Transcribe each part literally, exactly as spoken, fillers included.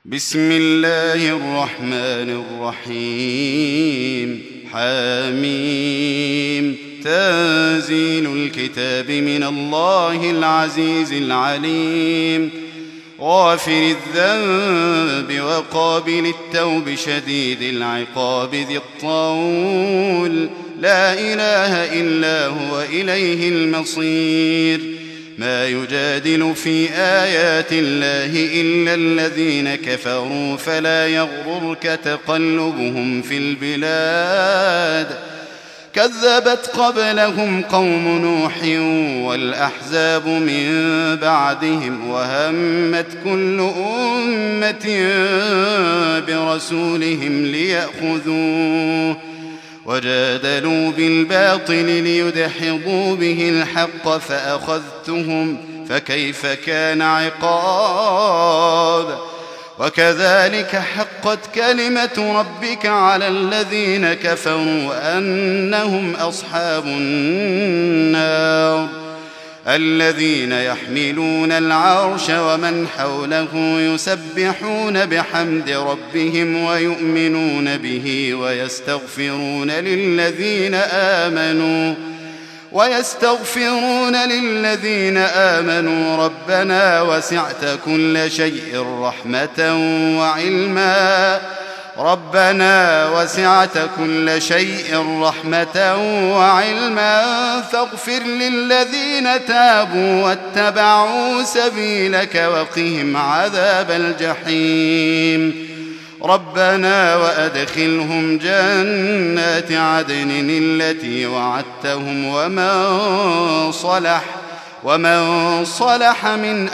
بسم الله الرحمن الرحيم. حميم. تنزيل الكتاب من الله العزيز العليم. غافر الذنب وقابل التوب شديد العقاب ذي الطول، لا إله إلا هو إليه المصير. ما يجادل في آيات الله إلا الذين كفروا، فلا يغررك تقلبهم في البلاد. كذبت قبلهم قوم نوح والأحزاب من بعدهم، وهمت كل أمة برسولهم ليأخذوه، وجادلوا بالباطل ليدحضوا به الحق فأخذتهم، فكيف كان عقاب. وكذلك حقت كلمة ربك على الذين كفروا أنهم أصحاب النار. الذين يحملون العرش ومن حوله يسبحون بحمد ربهم ويؤمنون به ويستغفرون للذين آمنوا ويستغفرون للذين آمنوا ربنا وسعت كل شيء رحمة وعلما ربنا وسعت كل شيء رحمة وعلما فاغفر للذين تابوا واتبعوا سبيلك وقهم عذاب الجحيم. ربنا وأدخلهم جنات عدن التي وعدتهم ومن صلح ومن صلح من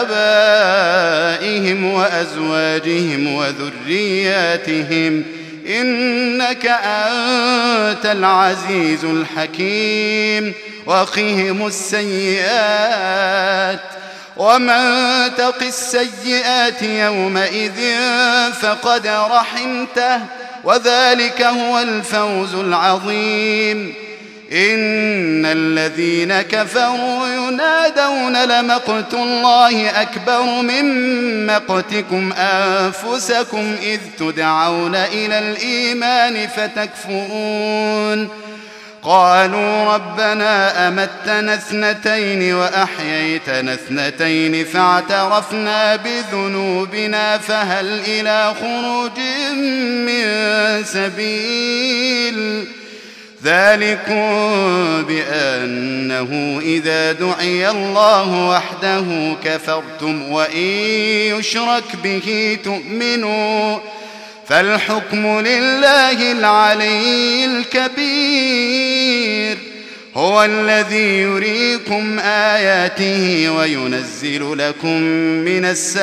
آبائهم وأزواجهم وذرياتهم إنك أنت العزيز الحكيم. وقهم السيئات ومن تق السيئات يومئذ فقد رحمته، وذلك هو الفوز العظيم. إن الذين كفروا ينادون لمقت الله أكبر من مقتكم أنفسكم إذ تدعون إلى الإيمان فتكفرون. قالوا ربنا أمتنا اثنتين وأحييتنا اثنتين فاعترفنا بذنوبنا فهل إلى خروج من سبيل. ذلكم بأنه إذا دعي الله وحده كفرتم وإن يشرك به تؤمنوا، فالحكم لله العلي الكبير. هو الذي يريكم آياته وينزل لكم من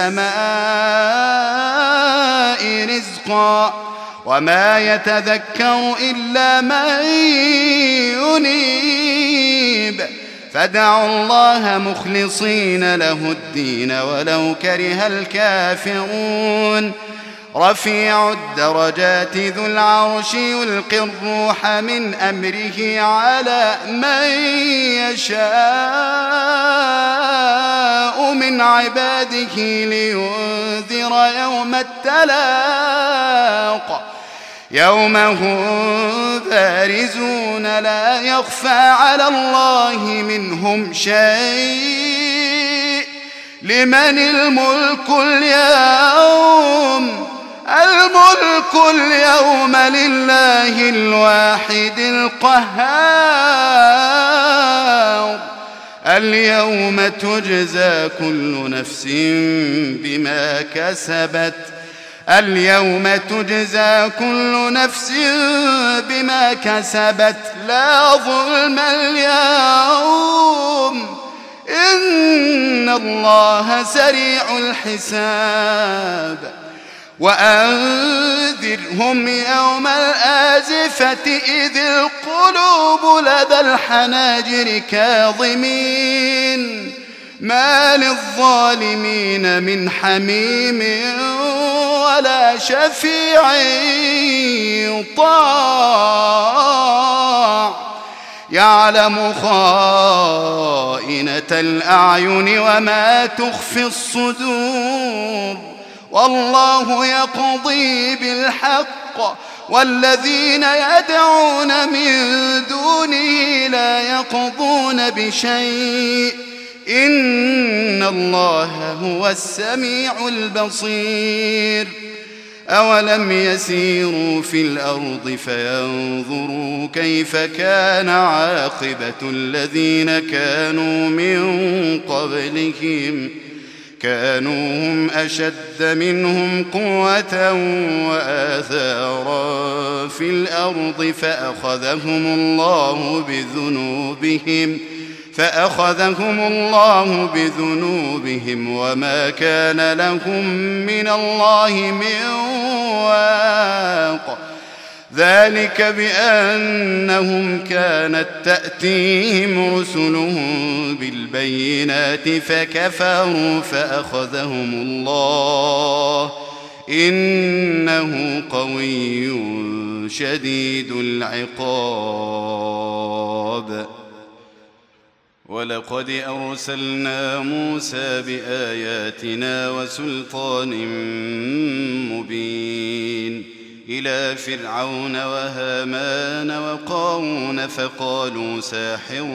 السماء رزقا، وما يتذكر إلا من ينيب. فادعوا الله مخلصين له الدين ولو كره الكافرون. رفيع الدرجات ذو العرش يلقي الروح من أمره على من يشاء من عباده لينذر يوم التلاق، يوم هم بارزون لا يخفى على الله منهم شيء. لمن الملك اليوم؟ الملك اليوم لله الواحد القهار. اليوم تجزى كل نفس بما كسبت اليوم تجزى كل نفس بما كسبت لا ظلم اليوم، إن الله سريع الحساب. وأنذرهم يوم الآزفة إذ القلوب لدى الحناجر كاظمين، ما للظالمين من حميم ولا شفيع يطاع. يعلم خائنة الأعين وما تخفي الصدور والله يقضي بالحق والذين يدعون من دونه لا يقضون بشيء إن الله هو السميع البصير أولم يسيروا في الأرض فينظروا كيف كان عاقبة الذين كانوا من قبلهم كانوا هم أشد منهم قوة وآثارا في الأرض فأخذهم الله بذنوبهم فأخذهم الله بذنوبهم وما كان لهم من الله من واق ذلك بأنهم كانت تأتيهم رسلهم بالبينات فكفروا فأخذهم الله إنه قوي شديد العقاب ولقد أرسلنا موسى بآياتنا وسلطان مبين إلى فرعون وهامان وقارون فقالوا ساحر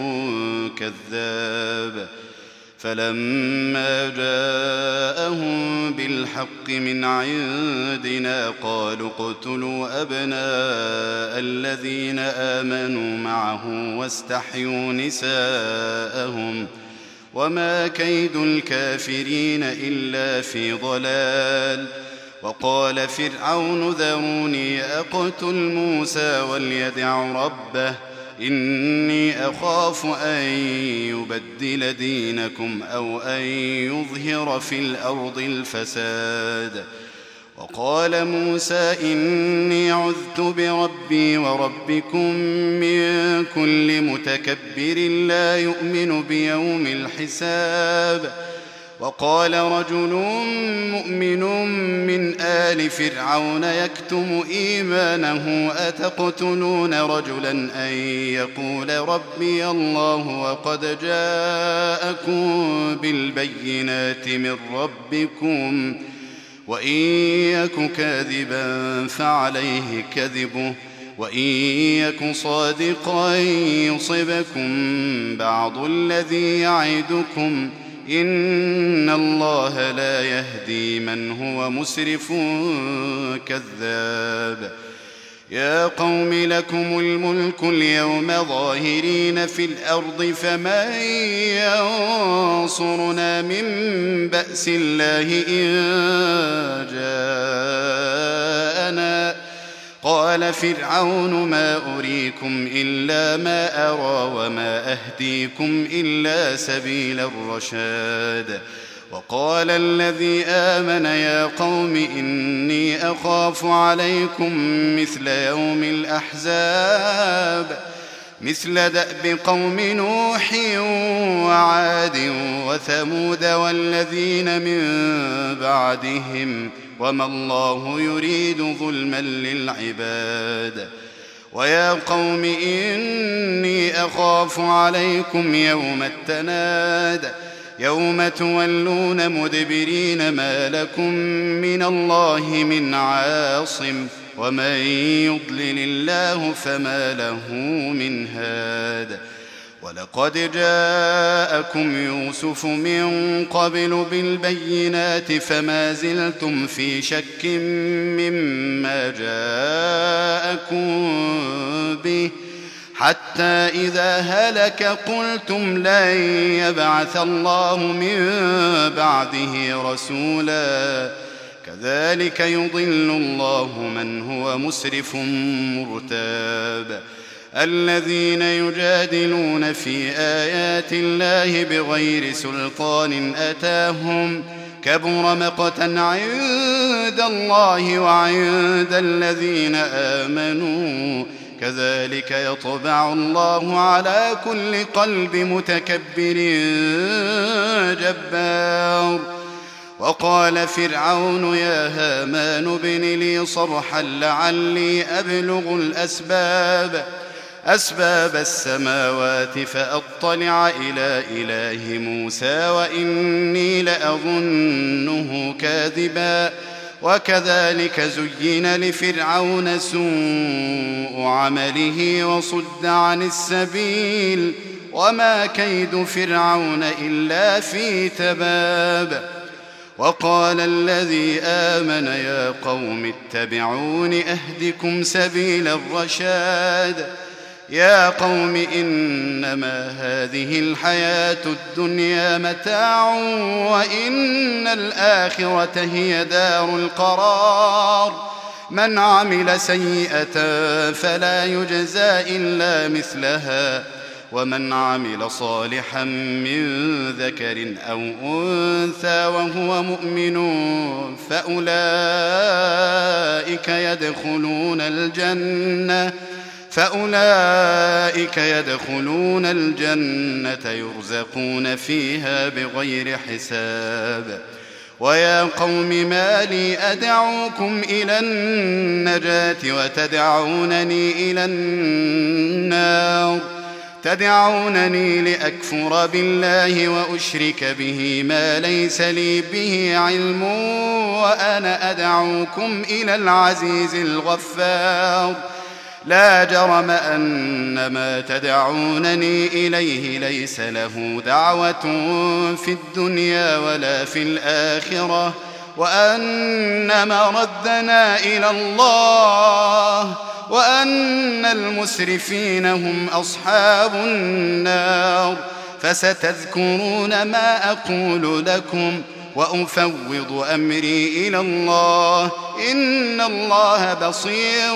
كذاب فلما جاءهم بالحق من عندنا قالوا اقتلوا أبناء الذين آمنوا معه واستحيوا نساءهم وما كيد الكافرين إلا في ضلال وقال فرعون ذروني أقتل موسى وليدع ربه إني أخاف أن يبدل دينكم أو أن يظهر في الأرض الفساد وقال موسى إني عذت بربي وربكم من كل متكبر لا يؤمن بيوم الحساب وقال رجل مؤمن من آل فرعون يكتم إيمانه أتقتلون رجلا أن يقول ربي الله وقد جاءكم بالبينات من ربكم وإن يك كاذبا فعليه كذبه وإن يك صادقا يصبكم بعض الذي يعدكم إن الله لا يهدي من هو مسرف كذاب يا قوم لكم الملك اليوم ظاهرين في الأرض فمن ينصرنا من بأس الله إن جاءنا قال فرعون ما أريكم إلا ما أرى وما أهديكم إلا سبيل الرشاد وقال الذي آمن يا قوم إني أخاف عليكم مثل يوم الأحزاب مثل دأب قوم نوح وعاد وثمود والذين من بعدهم وما الله يريد ظلما للعباد ويا قوم إني أخاف عليكم يوم التناد يوم تولون مدبرين ما لكم من الله من عاصم ومن يضلل الله فما له من هاد ولقد جاءكم يوسف من قبل بالبينات فما زلتم في شك مما جاءكم به حتى إذا هلك قلتم لن يبعث الله من بعده رسولا كذلك يضل الله من هو مسرف مرتاب الذين يجادلون في آيات الله بغير سلطان أتاهم كبر مقتا عند الله وعند الذين آمنوا كذلك يطبع الله على كل قلب متكبر جبار وقال فرعون يا هامان ابن لي صرحا لعلي أبلغ الأسباب أسباب السماوات فأطلع إلى إله موسى وإني لأظنه كاذبا وكذلك زين لفرعون سوء عمله وصد عن السبيل وما كيد فرعون إلا في تباب. وقال الذي آمن يا قوم اتبعون أهدكم سبيل الرشاد. يا قوم إنما هذه الحياة الدنيا متاع وإن الآخرة هي دار القرار. من عمل سيئة فلا يجزى إلا مثلها ومن عمل صالحا من ذكر أو أنثى وهو مؤمن فأولئك يدخلون الجنة فأولئك يدخلون الجنة يرزقون فيها بغير حساب. ويا قوم ما لي أدعوكم إلى النجاة وتدعونني إلى النار تدعونني لأكفر بالله وأشرك به ما ليس لي به علم وأنا أدعوكم إلى العزيز الغفار. لا جرم أن ما تدعونني إليه ليس له دعوة في الدنيا ولا في الآخرة وأن مردنا إلى الله وأن المسرفين هم أصحاب النار. فستذكرون ما أقول لكم وأفوض أمري إلى الله إن الله بصير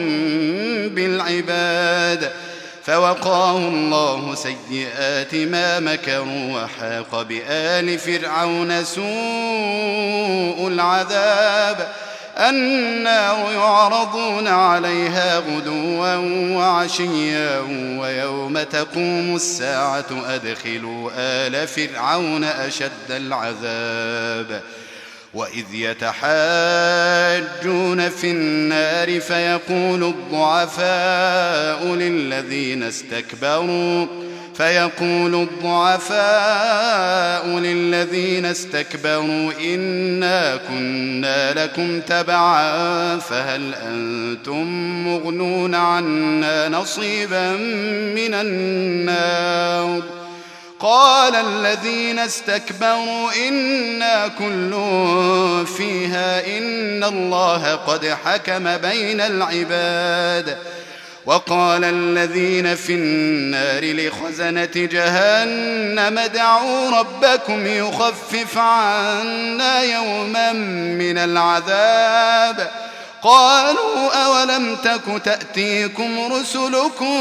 بالعباد. فوقاه الله سيئات ما مكروا وحاق بآل فرعون سوء العذاب. النار يعرضون عليها غدوا وعشيا ويوم تقوم الساعة أدخلوا آل فرعون أشد العذاب. وإذ يتحاجون في النار فيقول الضعفاء للذين استكبروا فيقول الضعفاء للذين استكبروا إنا كنا لكم تبعا فهل أنتم مغنون عنا نصيبا من النار. قال الذين استكبروا إنا كل فيها إن الله قد حكم بين العباد. وقال الذين في النار لخزنة جهنم ادعوا ربكم يخفف عنا يوما من العذاب. قالوا أولم تك تأتيكم رسلكم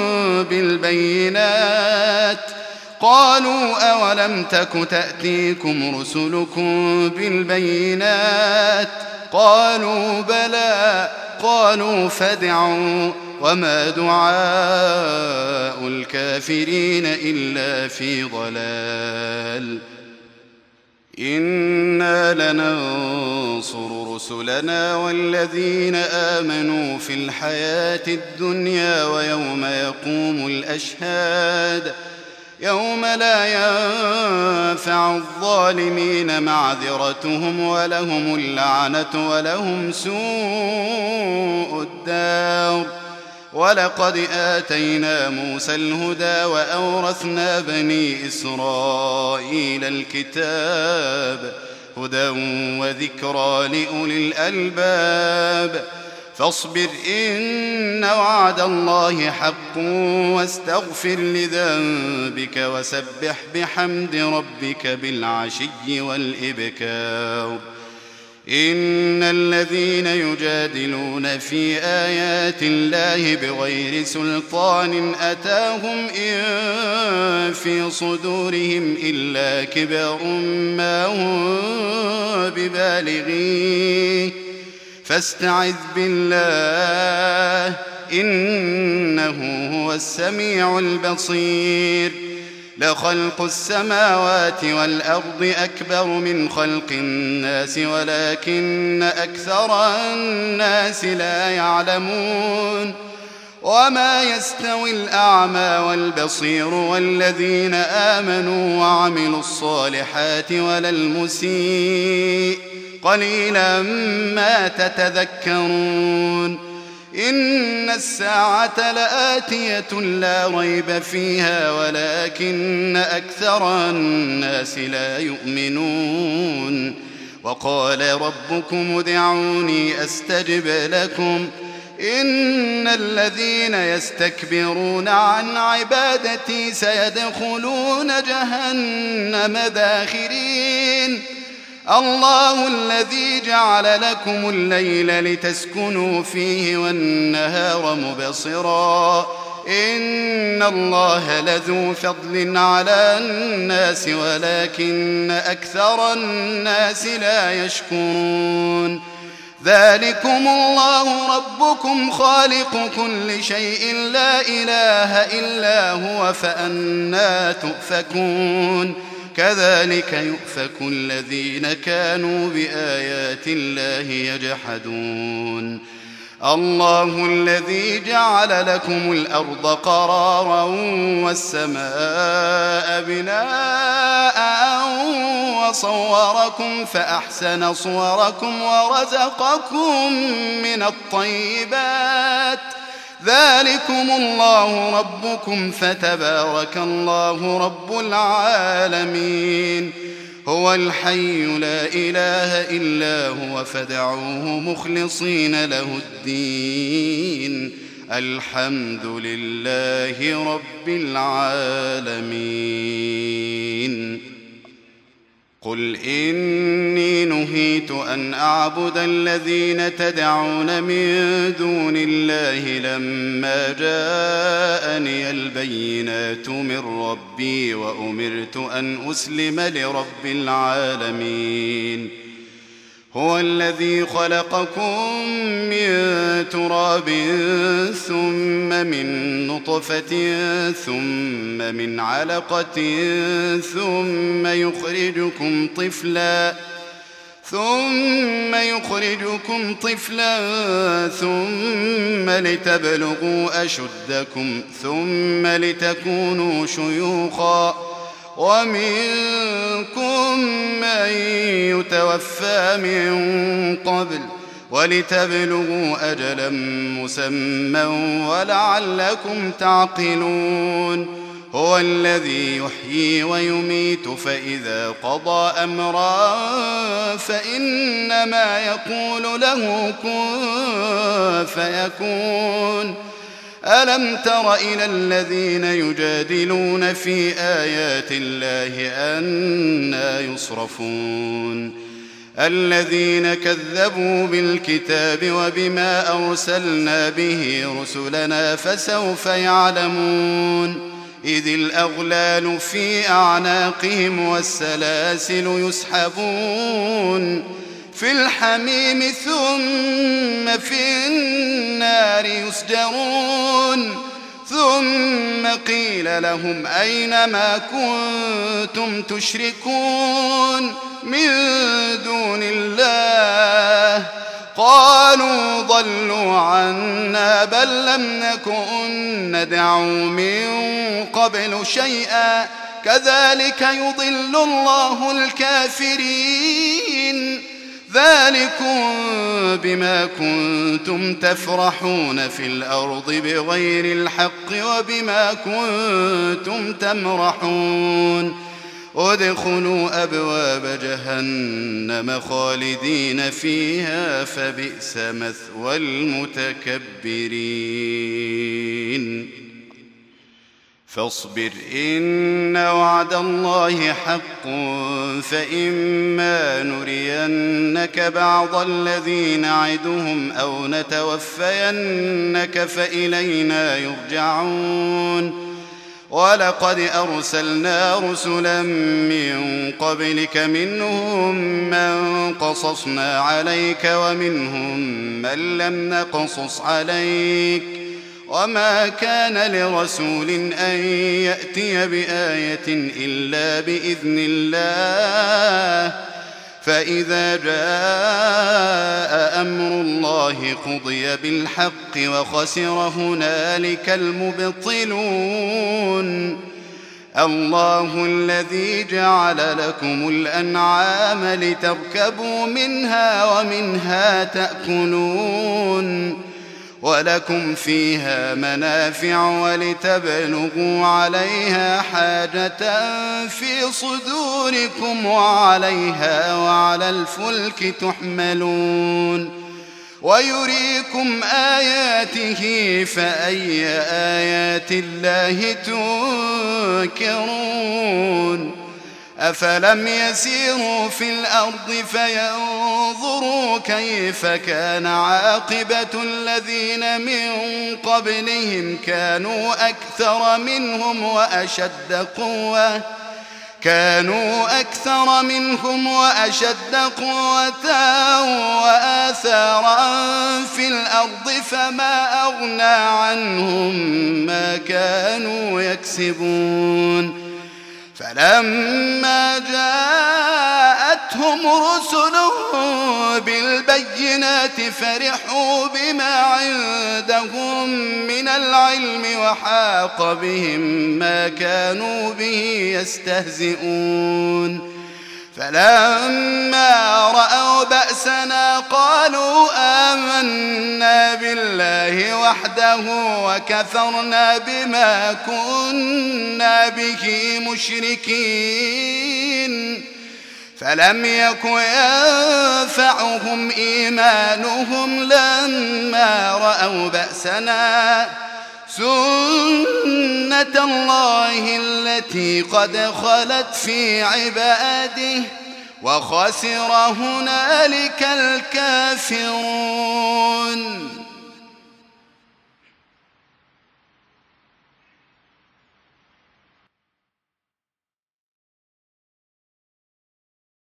بالبينات قالوا أولم تك تأتيكم رسلكم بالبينات قالوا بلى قالوا فادعوا وما دعاء الكافرين إلا في ضلال. إنا لننصر رسلنا والذين آمنوا في الحياة الدنيا ويوم يقوم الأشهاد يوم لا ينفع الظالمين معذرتهم ولهم اللعنة ولهم سوء الدار. ولقد آتينا موسى الهدى وأورثنا بني إسرائيل الكتاب هدى وذكرى لأولي الألباب. فاصبر إن وعد الله حق واستغفر لذنبك وسبح بحمد ربك بالعشي والإبكار. إن الذين يجادلون في آيات الله بغير سلطان أتاهم إن في صدورهم إلا كبر ما هم ببالغيه فاستعذ بالله إنه هو السميع البصير. لخلق السماوات والأرض أكبر من خلق الناس ولكن أكثر الناس لا يعلمون. وما يستوي الأعمى والبصير والذين آمنوا وعملوا الصالحات ولا المسيء قليلا ما تتذكرون إن الساعة لآتية لا ريب فيها ولكن أكثر الناس لا يؤمنون وقال ربكم ادعوني أستجب لكم إن الذين يستكبرون عن عبادتي سيدخلون جهنم داخرين الله الذي جعل لكم الليل لتسكنوا فيه والنهار مبصرا إن الله لذو فضل على الناس ولكن أكثر الناس لا يشكرون ذلكم الله ربكم خالق كل شيء لا إله إلا هو فأنى تؤفكون كذلك يؤفك الذين كانوا بآيات الله يجحدون الله الذي جعل لكم الأرض قرارا والسماء بناء وصوركم فأحسن صوركم ورزقكم من الطيبات ذلكم الله ربكم فتبارك الله رب العالمين هو الحي لا إله إلا هو فادعوه مخلصين له الدين الحمد لله رب العالمين قل إني نهيت أن أعبد الذين تدعون من دون الله لما جاءني البينات من ربي وأمرت أن أسلم لرب العالمين هو الذي خلقكم من تراب ثم من نطفة ثم من علقة ثم يخرجكم طفلا ثم يخرجكم طفلا ثم لتبلغوا أشدكم ثم لتكونوا شيوخا ومنكم من يتوفى من قبل ولتبلغوا أجلا مسمى ولعلكم تعقلون هو الذي يحيي ويميت فإذا قضى أمرا فإنما يقول له كن فيكون ألم تر إلى الذين يجادلون في آيات الله أنى يصرفون الذين كذبوا بالكتاب وبما أرسلنا به رسلنا فسوف يعلمون إذ الأغلال في أعناقهم والسلاسل يسحبون في الحميم ثم في النار يسجرون ثم قيل لهم أين ما كنتم تشركون من دون الله قالوا ضلوا عنا بل لم نكن ندعو من قبل شيئا كذلك يضل الله الكافرين ذلكم بما كنتم تفرحون في الأرض بغير الحق وبما كنتم تمرحون ادخلوا أبواب جهنم خالدين فيها فبئس مثوى المتكبرين فاصبر إن وعد الله حق فإما نرينك بعض الذي نعدهم أو نتوفينك فإلينا يرجعون ولقد أرسلنا رسلا من قبلك منهم من قصصنا عليك ومنهم من لم نقصص عليك وما كان لرسول أن يأتي بآية إلا بإذن الله فإذا جاء أمر الله قضي بالحق وخسر هنالك المبطلون الله الذي جعل لكم الأنعام لتركبوا منها ومنها تأكلون ولكم فيها منافع ولتبلغوا عليها حاجة في صدوركم وعليها وعلى الفلك تحملون ويريكم آياته فأي آيات الله تنكرون أفلم يسيروا في الأرض فينظروا كيف كان عاقبة الذين من قبلهم كانوا أكثر منهم وأشد قوة كانوا أكثر منهم وأشد قوة وآثارا في الأرض فما أغنى عنهم ما كانوا يكسبون فلما جاءتهم رسلهم بالبينات فرحوا بما عندهم من العلم وحاق بهم ما كانوا به يستهزئون فلما رأوا بأسنا قالوا آمنا بالله وحده وكفرنا بما كنا به مشركين فلم يك ينفعهم إيمانهم لما رأوا بأسنا سنة الله التي قد خلت في عباده وخسر هنالك الكافرون.